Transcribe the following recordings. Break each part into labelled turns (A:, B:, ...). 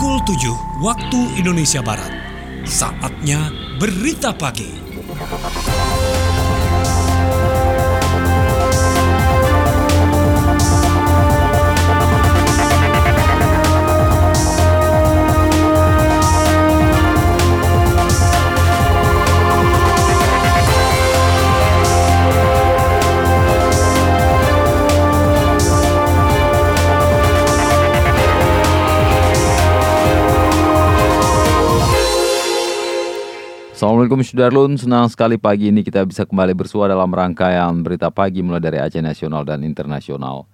A: Pukul 7 waktu Indonesia Barat. Saatnya berita pagi.
B: Assalamualaikum Sudarlun, senang sekali pagi ini kita bisa kembali bersua dalam rangkaian berita pagi mulai dari Aceh Nasional dan Internasional.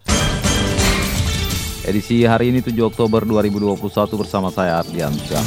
B: Edisi hari ini 7 Oktober 2021 bersama saya Ardian Syah.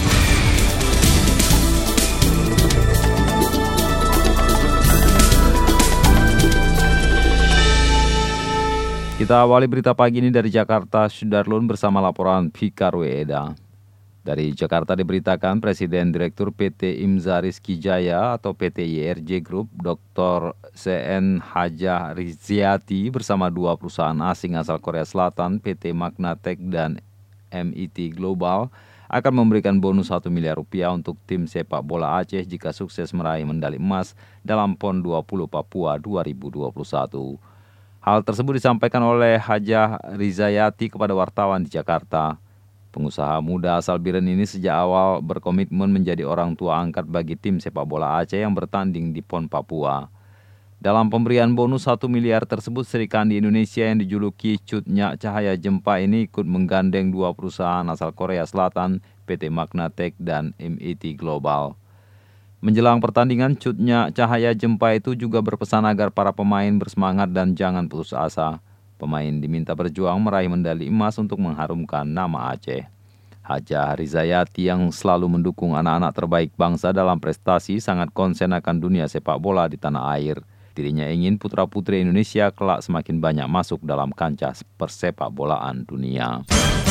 B: Kita awali berita pagi ini dari Jakarta, Sudarlun bersama laporan Fikar Weeda. Dari Jakarta diberitakan Presiden Direktur PT Imza Rizky Jaya atau PT YRJ Group, Dr. CN Haja Riziati bersama dua perusahaan asing asal Korea Selatan, PT Magnatek dan MIT Global, akan memberikan bonus 1 miliar rupiah untuk tim sepak bola Aceh jika sukses meraih medali emas dalam PON 20 Papua 2021. Hal tersebut disampaikan oleh Haja Rizayati kepada wartawan di Jakarta. Pengusaha muda asal Biren ini sejak awal berkomitmen menjadi orang tua angkat bagi tim sepak bola Aceh yang bertanding di PON Papua. Dalam pemberian bonus 1 miliar tersebut, Sri Kandi Indonesia yang dijuluki Cut Nyak Cahaya Jempa ini ikut menggandeng dua perusahaan asal Korea Selatan, PT Magnatek dan MIT Global. Menjelang pertandingan, Cut Nyak Cahaya Jempa itu juga berpesan agar para pemain bersemangat dan jangan putus asa. Pemain diminta berjuang meraih medali emas untuk mengharumkan nama Aceh. Haja Rizayati yang selalu mendukung anak-anak terbaik bangsa dalam prestasi sangat konsen akan dunia sepak bola di tanah air. Dirinya ingin putra-putri Indonesia kelak semakin banyak masuk dalam kancah persepak bolaan dunia.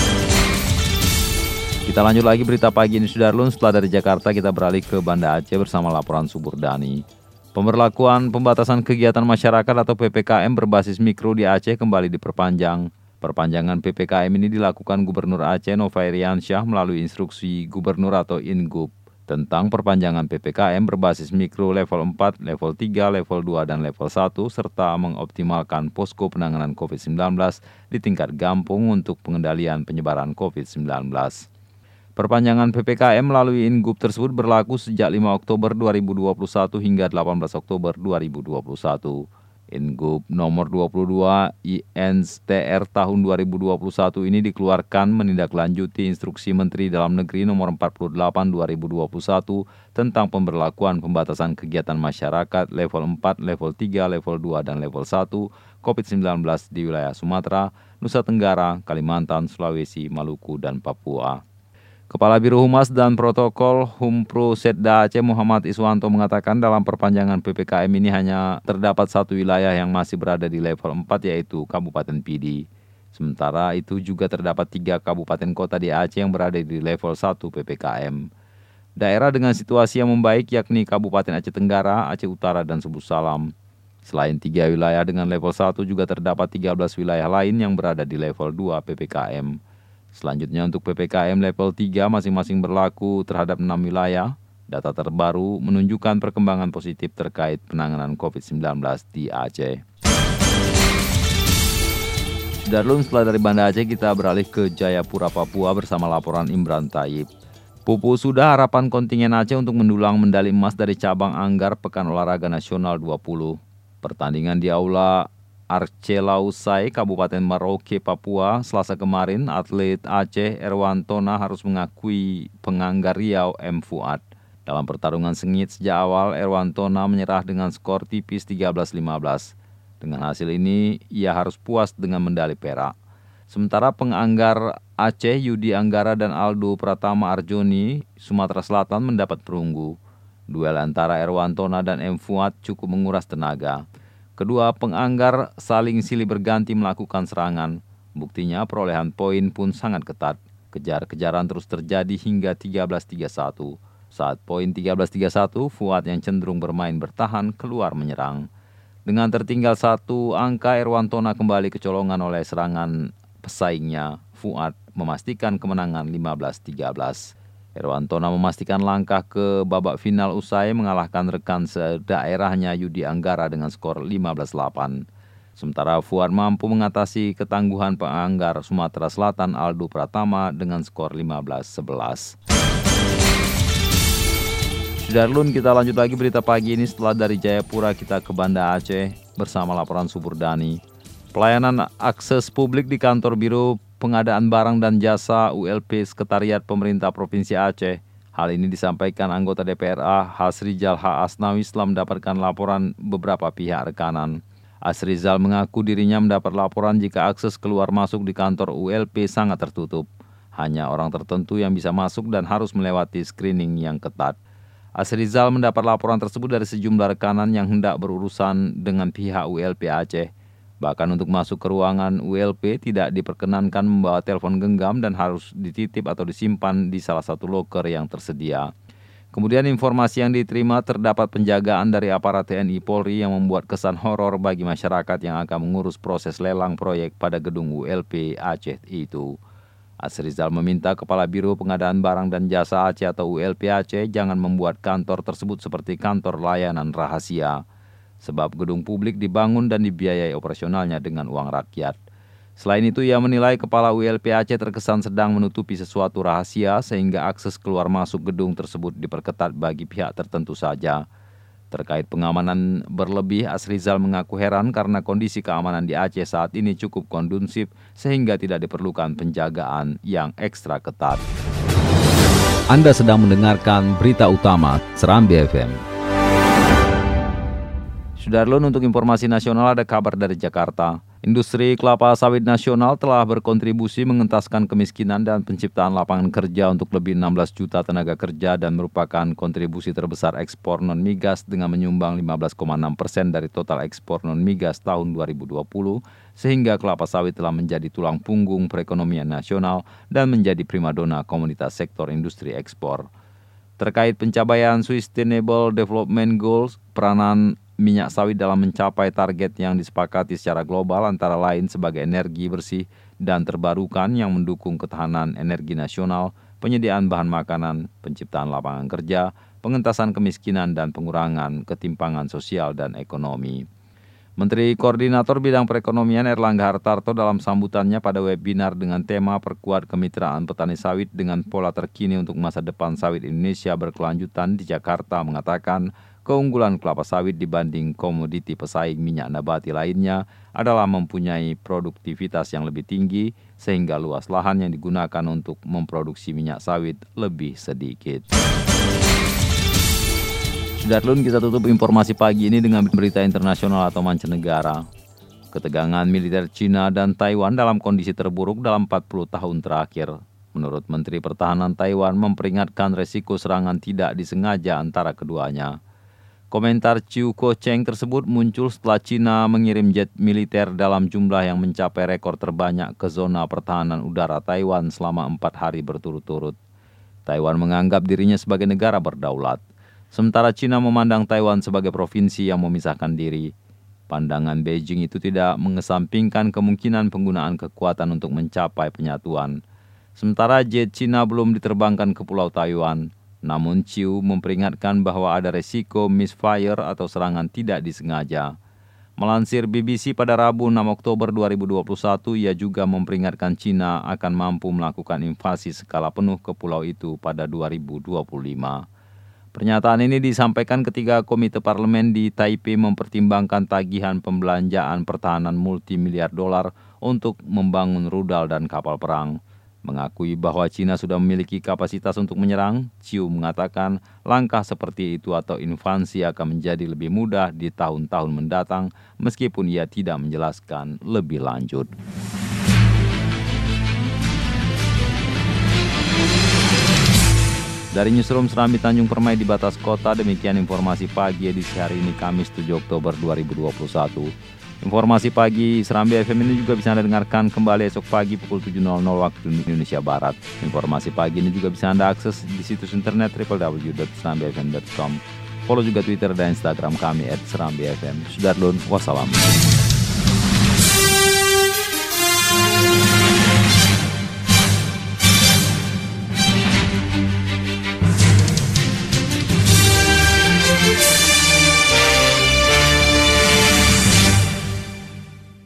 B: Kita lanjut lagi berita pagi ini Sudarlun. Setelah dari Jakarta kita beralih ke Banda Aceh bersama laporan Suburdani. Pemberlakuan pembatasan kegiatan masyarakat atau PPKM berbasis mikro di Aceh kembali diperpanjang. Perpanjangan PPKM ini dilakukan Gubernur Aceh Nova Iriansyah melalui instruksi Gubernur atau Ingub tentang perpanjangan PPKM berbasis mikro level 4, level 3, level 2, dan level 1 serta mengoptimalkan posko penanganan COVID-19 di tingkat kampung untuk pengendalian penyebaran COVID-19. Perpanjangan PPKM melalui Ingub tersebut berlaku sejak 5 Oktober 2021 hingga 18 Oktober 2021. Ingub nomor 22 INSTR tahun 2021 ini dikeluarkan menindaklanjuti Instruksi Menteri Dalam Negeri nomor 48 2021 tentang pemberlakuan pembatasan kegiatan masyarakat level 4, level 3, level 2, dan level 1 COVID-19 di wilayah Sumatera, Nusa Tenggara, Kalimantan, Sulawesi, Maluku, dan Papua. Kepala Biro Humas dan Protokol Humpro Setda Aceh Muhammad Iswanto mengatakan dalam perpanjangan PPKM ini hanya terdapat satu wilayah yang masih berada di level 4 yaitu Kabupaten Pidi. Sementara itu juga terdapat 3 kabupaten kota di Aceh yang berada di level 1 PPKM. Daerah dengan situasi yang membaik yakni Kabupaten Aceh Tenggara, Aceh Utara, dan Subu Salam. Selain 3 wilayah dengan level 1 juga terdapat 13 wilayah lain yang berada di level 2 PPKM. Selanjutnya untuk PPKM level 3 masing-masing berlaku terhadap 6 wilayah. Data terbaru menunjukkan perkembangan positif terkait penanganan COVID-19 di Aceh. Darlun, setelah dari Banda Aceh kita beralih ke Jayapura, Papua bersama laporan Imran Taib. Pupu sudah harapan kontingen Aceh untuk mendulang medali emas dari cabang Anggar Pekan Olahraga Nasional 20. Pertandingan di Aula Arcelausai, Kabupaten Merauke, Papua, Selasa kemarin, atlet Aceh Erwantona harus mengakui penganggar Riau M. Fuad. Dalam pertarungan sengit sejak awal, Erwantona menyerah dengan skor tipis 13-15. Dengan hasil ini, ia harus puas dengan medali perak. Sementara penganggar Aceh Yudi Anggara dan Aldo Pratama Arjoni, Sumatera Selatan mendapat perunggu. Duel antara Erwantona dan M. Fuad cukup menguras tenaga. Kedua penganggar saling silih berganti melakukan serangan. Buktinya perolehan poin pun sangat ketat. Kejar-kejaran terus terjadi hingga 13-31. Saat poin 13-31, Fuad yang cenderung bermain bertahan keluar menyerang. Dengan tertinggal 1 angka, Erwantona kembali kecolongan oleh serangan pesaingnya. Fuad memastikan kemenangan 15-13. Herwantona memastikan langkah ke babak final usai mengalahkan rekan sedaerahnya Yudi Anggara dengan skor 15-8. Sementara Fuad mampu mengatasi ketangguhan penganggar Sumatera Selatan Aldo Pratama dengan skor 15-11. Sudarlun, kita lanjut lagi berita pagi ini. Setelah dari Jayapura kita ke Banda Aceh bersama laporan Suburdani. Pelayanan akses publik di kantor Biro Pengadaan Barang dan Jasa ULP Sekretariat Pemerintah Provinsi Aceh. Hal ini disampaikan anggota DPRA Hasrizal H. Asnawi setelah mendapatkan laporan beberapa pihak rekanan. Hasrizal mengaku dirinya mendapat laporan jika akses keluar masuk di kantor ULP sangat tertutup. Hanya orang tertentu yang bisa masuk dan harus melewati screening yang ketat. Hasrizal mendapat laporan tersebut dari sejumlah rekanan yang hendak berurusan dengan pihak ULP Aceh. Bahkan untuk masuk ke ruangan ULP tidak diperkenankan membawa telepon genggam dan harus dititip atau disimpan di salah satu loker yang tersedia. Kemudian informasi yang diterima terdapat penjagaan dari aparat TNI Polri yang membuat kesan horor bagi masyarakat yang akan mengurus proses lelang proyek pada gedung ULP Aceh itu. Hasrizal meminta Kepala Biro Pengadaan Barang dan Jasa Aceh atau ULP Aceh jangan membuat kantor tersebut seperti kantor layanan rahasia. Sebab gedung publik dibangun dan dibiayai operasionalnya dengan uang rakyat. Selain itu, ia menilai Kepala ULP Aceh terkesan sedang menutupi sesuatu rahasia sehingga akses keluar masuk gedung tersebut diperketat bagi pihak tertentu saja. Terkait pengamanan berlebih, Hasrizal mengaku heran karena kondisi keamanan di Aceh saat ini cukup kondusif sehingga tidak diperlukan penjagaan yang ekstra ketat.
C: Anda sedang mendengarkan berita utama Serambi FM.
B: Sudarlun, untuk informasi nasional ada kabar dari Jakarta. Industri kelapa sawit nasional telah berkontribusi mengentaskan kemiskinan dan penciptaan lapangan kerja untuk lebih 16 juta tenaga kerja dan merupakan kontribusi terbesar ekspor non-migas dengan menyumbang 15,6% dari total ekspor non-migas tahun 2020, sehingga kelapa sawit telah menjadi tulang punggung perekonomian nasional dan menjadi primadona komoditas sektor industri ekspor. Terkait pencapaian Sustainable Development Goals, peranan minyak sawit dalam mencapai target yang disepakati secara global antara lain sebagai energi bersih dan terbarukan yang mendukung ketahanan energi nasional, penyediaan bahan makanan, penciptaan lapangan kerja, pengentasan kemiskinan dan pengurangan ketimpangan sosial dan ekonomi. Menteri Koordinator Bidang Perekonomian Erlangga Hartarto dalam sambutannya pada webinar dengan tema Perkuat Kemitraan Petani Sawit dengan Pola Terkini untuk Masa Depan Sawit Indonesia Berkelanjutan di Jakarta mengatakan, keunggulan kelapa sawit dibanding komoditi pesaing minyak nabati lainnya adalah mempunyai produktivitas yang lebih tinggi sehingga luas lahan yang digunakan untuk memproduksi minyak sawit lebih sedikit. Sudarlun, kita tutup informasi pagi ini dengan berita internasional atau mancanegara. Ketegangan militer Cina dan Taiwan dalam kondisi terburuk dalam 40 tahun terakhir. Menurut Menteri Pertahanan Taiwan memperingatkan resiko serangan tidak disengaja antara keduanya. Komentar Chiu Ko-cheng tersebut muncul setelah Cina mengirim jet militer dalam jumlah yang mencapai rekor terbanyak ke zona pertahanan udara Taiwan selama 4 hari berturut-turut. Taiwan menganggap dirinya sebagai negara berdaulat. Sementara Cina memandang Taiwan sebagai provinsi yang memisahkan diri. Pandangan Beijing itu tidak mengesampingkan kemungkinan penggunaan kekuatan untuk mencapai penyatuan. Sementara jet Cina belum diterbangkan ke Pulau Taiwan. Namun Chiu memperingatkan bahwa ada resiko misfire atau serangan tidak disengaja. Melansir BBC pada Rabu 6 Oktober 2021, ia juga memperingatkan Cina akan mampu melakukan invasi skala penuh ke pulau itu pada 2025. Pernyataan ini disampaikan ketika Komite Parlemen di Taipei mempertimbangkan tagihan pembelanjaan pertahanan multimiliar dolar untuk membangun rudal dan kapal perang. Mengakui bahwa Cina sudah memiliki kapasitas untuk menyerang, Chiu mengatakan langkah seperti itu atau invasi akan menjadi lebih mudah di tahun-tahun mendatang meskipun ia tidak menjelaskan lebih lanjut. Dari Newsroom Serambi Tanjung Permai di batas kota, demikian informasi pagi edisi hari ini Kamis 7 Oktober 2021. Informasi pagi Serambi FM ini juga bisa Anda dengarkan kembali esok pagi pukul 7.00 waktu Indonesia Barat. Informasi pagi ini juga bisa Anda akses di situs internet www.serambifm.com. Follow juga Twitter dan Instagram kami @serambifm. Sudarlun, wassalam.